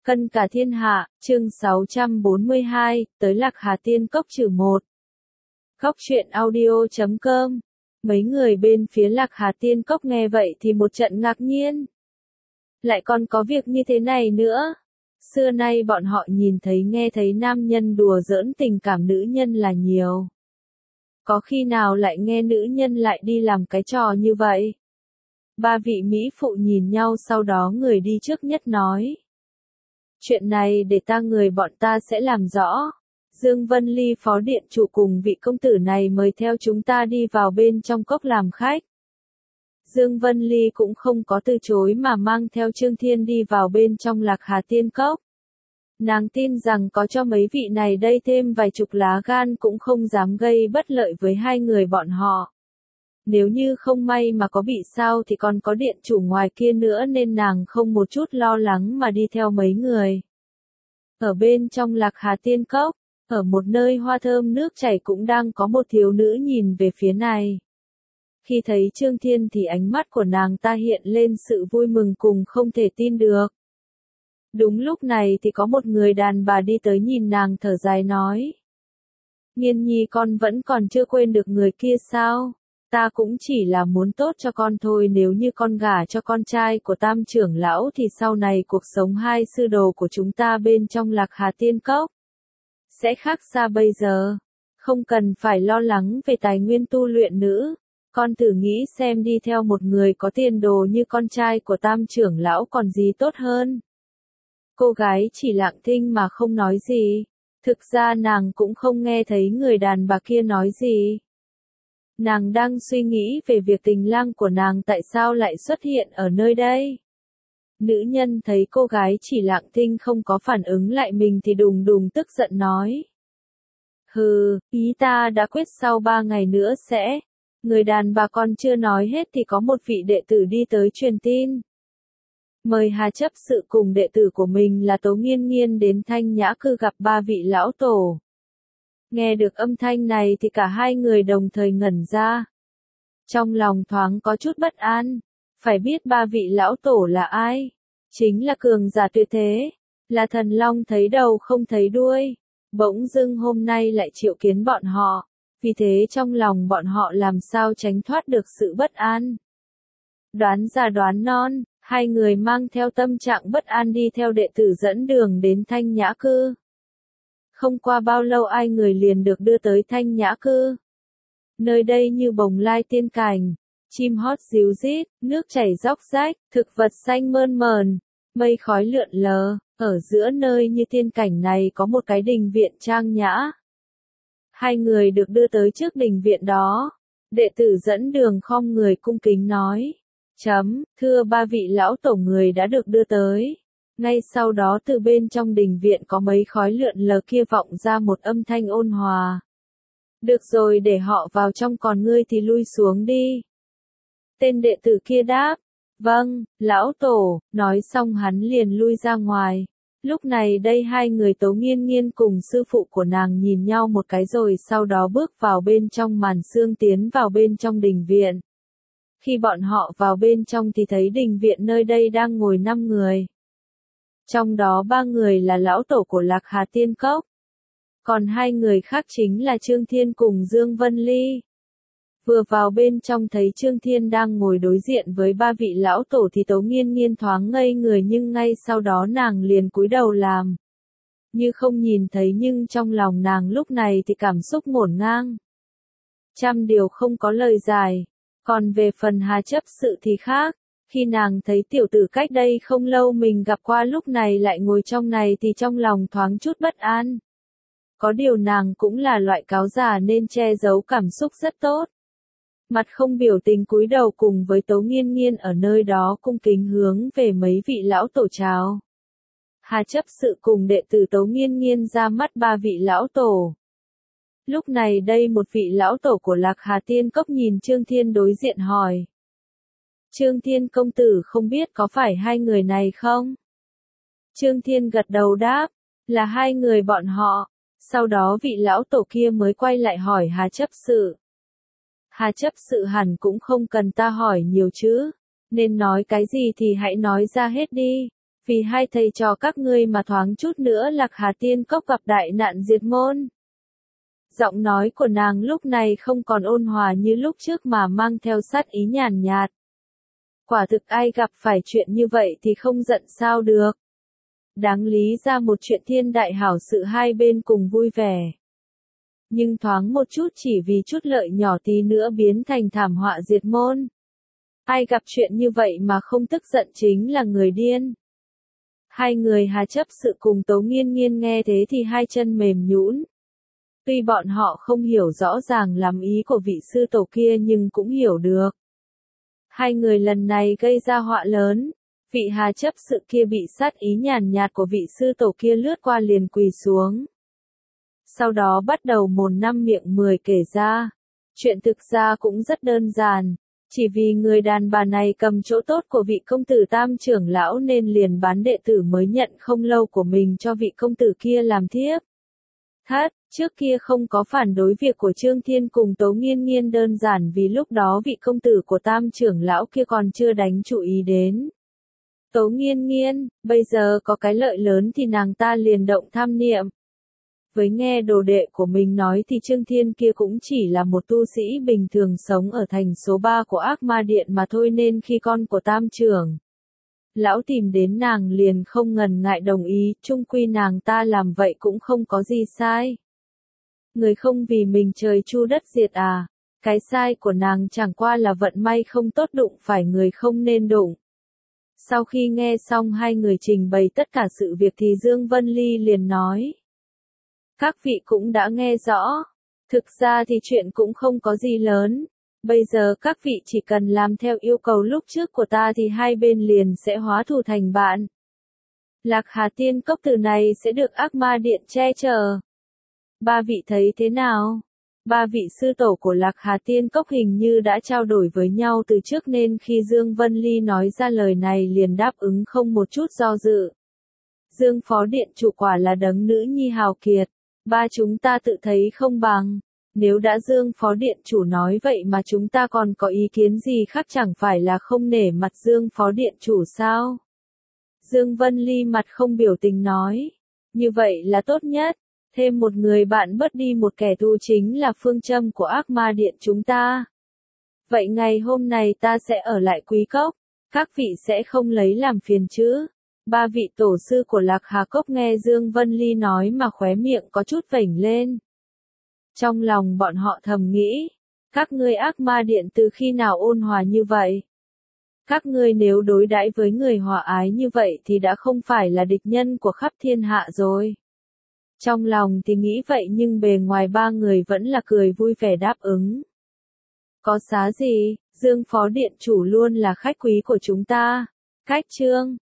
Cân cả thiên hạ, chương 642, tới Lạc Hà Tiên Cốc trừ một. Góc truyện audio.com. Mấy người bên phía Lạc Hà Tiên Cốc nghe vậy thì một trận ngạc nhiên. Lại còn có việc như thế này nữa. Xưa nay bọn họ nhìn thấy nghe thấy nam nhân đùa giỡn tình cảm nữ nhân là nhiều. Có khi nào lại nghe nữ nhân lại đi làm cái trò như vậy? Ba vị mỹ phụ nhìn nhau, sau đó người đi trước nhất nói. Chuyện này để người bọn ta sẽ làm rõ. Dương Vân Ly phó điện chủ cùng vị công tử này mời theo chúng ta đi vào bên trong cốc làm khách. Dương Vân Ly cũng không có từ chối mà mang theo Trương Thiên đi vào bên trong Lạc Hà Tiên Cốc. Nàng tin rằng có cho mấy vị này đây thêm vài chục lá gan cũng không dám gây bất lợi với hai người bọn họ. Nếu như không may mà có bị sao thì còn có điện chủ ngoài kia nữa, nên nàng không một chút lo lắng mà đi theo mấy người. Ở bên trong Lạc Hà Tiên Cốc, ở một nơi hoa thơm nước chảy cũng đang có một thiếu nữ nhìn về phía này. Khi thấy Trương Thiên thì ánh mắt của nàng ta hiện lên sự vui mừng cùng không thể tin được. Đúng lúc này thì có một người đàn bà đi tới nhìn nàng thở dài nói. Nghiên nhi, con vẫn còn chưa quên được người kia sao? Ta cũng chỉ là muốn tốt cho con thôi, nếu như con gả cho con trai của Tam trưởng lão thì sau này cuộc sống hai sư đồ của chúng ta bên trong Lạc Hà Tiên Cốc sẽ khác xa bây giờ. Không cần phải lo lắng về tài nguyên tu luyện nữa. Con thử nghĩ xem, đi theo một người có tiền đồ như con trai của Tam trưởng lão còn gì tốt hơn. Cô gái chỉ lặng thinh mà không nói gì. Thực ra nàng cũng không nghe thấy người đàn bà kia nói gì. Nàng đang suy nghĩ về việc tình lang của nàng tại sao lại xuất hiện ở nơi đây. Nữ nhân thấy cô gái chỉ lặng thinh không có phản ứng lại mình thì đùng đùng tức giận nói. Hừ, ý ta đã quyết sau 3 ngày nữa sẽ. Người đàn bà còn chưa nói hết thì có một vị đệ tử đi tới truyền tin. Mời Hà chấp sự cùng đệ tử của mình là Tố Nghiên Nghiên đến Thanh Nhã Cư gặp 3 vị lão tổ. Nghe được âm thanh này thì cả hai người đồng thời ngẩn ra. Trong lòng thoáng có chút bất an. Phải biết 3 vị lão tổ là ai? Chính là cường giả tuyệt thế. Là thần long thấy đầu không thấy đuôi. Bỗng dưng hôm nay lại triệu kiến bọn họ. Vì thế trong lòng bọn họ làm sao tránh thoát được sự bất an. Đoán già đoán non, hai người mang theo tâm trạng bất an đi theo đệ tử dẫn đường đến Thanh Nhã Cư. Không qua bao lâu ai người liền được đưa tới Thanh Nhã Cư. Nơi đây như bồng lai tiên cảnh, chim hót ríu rít, nước chảy róc rách, thực vật xanh mơn mờn, mây khói lượn lờ. Ở giữa nơi như tiên cảnh này có một cái đình viện trang nhã. Hai người được đưa tới trước đình viện đó. Đệ tử dẫn đường khom người cung kính nói. Thưa 3 vị lão tổ, người đã được đưa tới. Ngay sau đó từ bên trong đình viện có mấy khói lượn lờ kia vọng ra một âm thanh ôn hòa. Được rồi, để họ vào trong, còn ngươi thì lui xuống đi. Tên đệ tử kia đáp. Vâng, lão tổ. Nói xong hắn liền lui ra ngoài. Lúc này đây hai người Tố Nghiên Nghiên cùng sư phụ của nàng nhìn nhau một cái rồi sau đó bước vào bên trong màn sương tiến vào bên trong đình viện. Khi bọn họ vào bên trong thì thấy đình viện nơi đây đang ngồi 5 người. Trong đó 3 người là lão tổ của Lạc Hà Tiên Cốc. Còn 2 người khác chính là Trương Thiên cùng Dương Vân Ly. Vừa vào bên trong thấy Trương Thiên đang ngồi đối diện với 3 vị lão tổ thì Tố Nghiên Nghiên thoáng ngây người, nhưng ngay sau đó nàng liền cúi đầu làm như không nhìn thấy, nhưng trong lòng nàng lúc này thì cảm xúc ngổn ngang. Trăm điều không có lời giải. Còn về phần Hà chấp sự thì khác. Khi nàng thấy tiểu tử cách đây không lâu mình gặp qua lúc này lại ngồi trong này thì trong lòng thoáng chút bất an. Có điều nàng cũng là loại cáo già nên che giấu cảm xúc rất tốt. Mặt không biểu tình cúi đầu cùng với Tố Nghiên Nghiên ở nơi đó cung kính hướng về mấy vị lão tổ chào. Hà chấp sự cùng đệ tử Tố Nghiên Nghiên ra mắt 3 vị lão tổ. Lúc này đây một vị lão tổ của Lạc Hà Tiên Cốc nhìn Trương Thiên đối diện hỏi. Trương Thiên công tử, không biết có phải 2 người này không? Trương Thiên gật đầu đáp. Là 2 người bọn họ. Sau đó vị lão tổ kia mới quay lại hỏi Hà chấp sự. Hà chấp sự hẳn cũng không cần ta hỏi nhiều chứ. Nên nói cái gì thì hãy nói ra hết đi. Vì hai thầy trò các ngươi mà thoáng chút nữa Lạc Hà Tiên Cốc gặp đại nạn diệt môn. Giọng nói của nàng lúc này không còn ôn hòa như lúc trước mà mang theo sát ý nhàn nhạt. Quả thực ai gặp phải chuyện như vậy thì không giận sao được. Đáng lý ra một chuyện thiên đại hảo sự hai bên cùng vui vẻ. Nhưng thoáng một chút chỉ vì chút lợi nhỏ tí nữa biến thành thảm họa diệt môn. Ai gặp chuyện như vậy mà không tức giận chính là người điên. Hai người Hà Chấp Sự cùng Tố Nghiên Nghiên nghe thế thì hai chân mềm nhũn. Tuy bọn họ không hiểu rõ ràng lắm ý của vị sư tổ kia nhưng cũng hiểu được. Hai người lần này gây ra họa lớn. Vị Hà Chấp Sự kia bị sát ý nhàn nhạt của vị sư tổ kia lướt qua liền quỳ xuống. Sau đó bắt đầu mồm năm miệng 10 kể ra. Chuyện thực ra cũng rất đơn giản. Chỉ vì người đàn bà này cầm chỗ tốt của vị công tử Tam trưởng lão nên liền bán đệ tử mới nhận không lâu của mình cho vị công tử kia làm thiếp. Trước kia không có phản đối việc của Trương Thiên cùng Tố Nghiên Nghiên đơn giản vì lúc đó vị công tử của Tam trưởng lão kia còn chưa đánh chú ý đến. Tố Nghiên Nghiên, bây giờ có cái lợi lớn thì nàng ta liền động tham niệm. Với nghe đồ đệ của mình nói thì Trương Thiên kia cũng chỉ là một tu sĩ bình thường sống ở thành số 3 của Ác Ma Điện mà thôi nên khi con của Tam trưởng lão tìm đến nàng liền không ngần ngại đồng ý, chung quy nàng ta làm vậy cũng không có gì sai. Người không vì mình trời chu đất diệt à, cái sai của nàng chẳng qua là vận may không tốt đụng phải người không nên đụng. Sau khi nghe xong hai người trình bày tất cả sự việc thì Dương Vân Ly liền nói. Các vị cũng đã nghe rõ. Thực ra thì chuyện cũng không có gì lớn. Bây giờ các vị chỉ cần làm theo yêu cầu lúc trước của ta thì hai bên liền sẽ hóa thù thành bạn. Lạc Hà Tiên Cốc từ này sẽ được Ác Ma Điện che chở. Ba vị thấy thế nào? Ba vị sư tổ của Lạc Hà Tiên Cốc hình như đã trao đổi với nhau từ trước nên khi Dương Vân Ly nói ra lời này liền đáp ứng không một chút do dự. Dương Phó Điện chủ quả là đấng nữ nhi hào kiệt. Ba chúng ta tự thấy không bằng. Nếu đã Dương Phó Điện chủ nói vậy mà chúng ta còn có ý kiến gì khác chẳng phải là không nể mặt Dương Phó Điện chủ sao? Dương Vân Ly mặt không biểu tình nói. Như vậy là tốt nhất. Thêm một người bạn bớt đi một kẻ thù chính là phương châm của Ác Ma Điện chúng ta. Vậy ngày hôm nay ta sẽ ở lại Quý Cốc. Các vị sẽ không lấy làm phiền chứ? Ba vị tổ sư của Lạc Hà Cốc nghe Dương Vân Ly nói mà khóe miệng có chút vểnh lên. Trong lòng bọn họ thầm nghĩ, các ngươi Ác Ma Điện từ khi nào ôn hòa như vậy? Các ngươi nếu đối đãi với người hòa ái như vậy thì đã không phải là địch nhân của khắp thiên hạ rồi. Trong lòng thì nghĩ vậy nhưng bề ngoài ba người vẫn là cười vui vẻ đáp ứng. Có xá gì, Dương Phó Điện chủ luôn là khách quý của chúng ta. Cách chương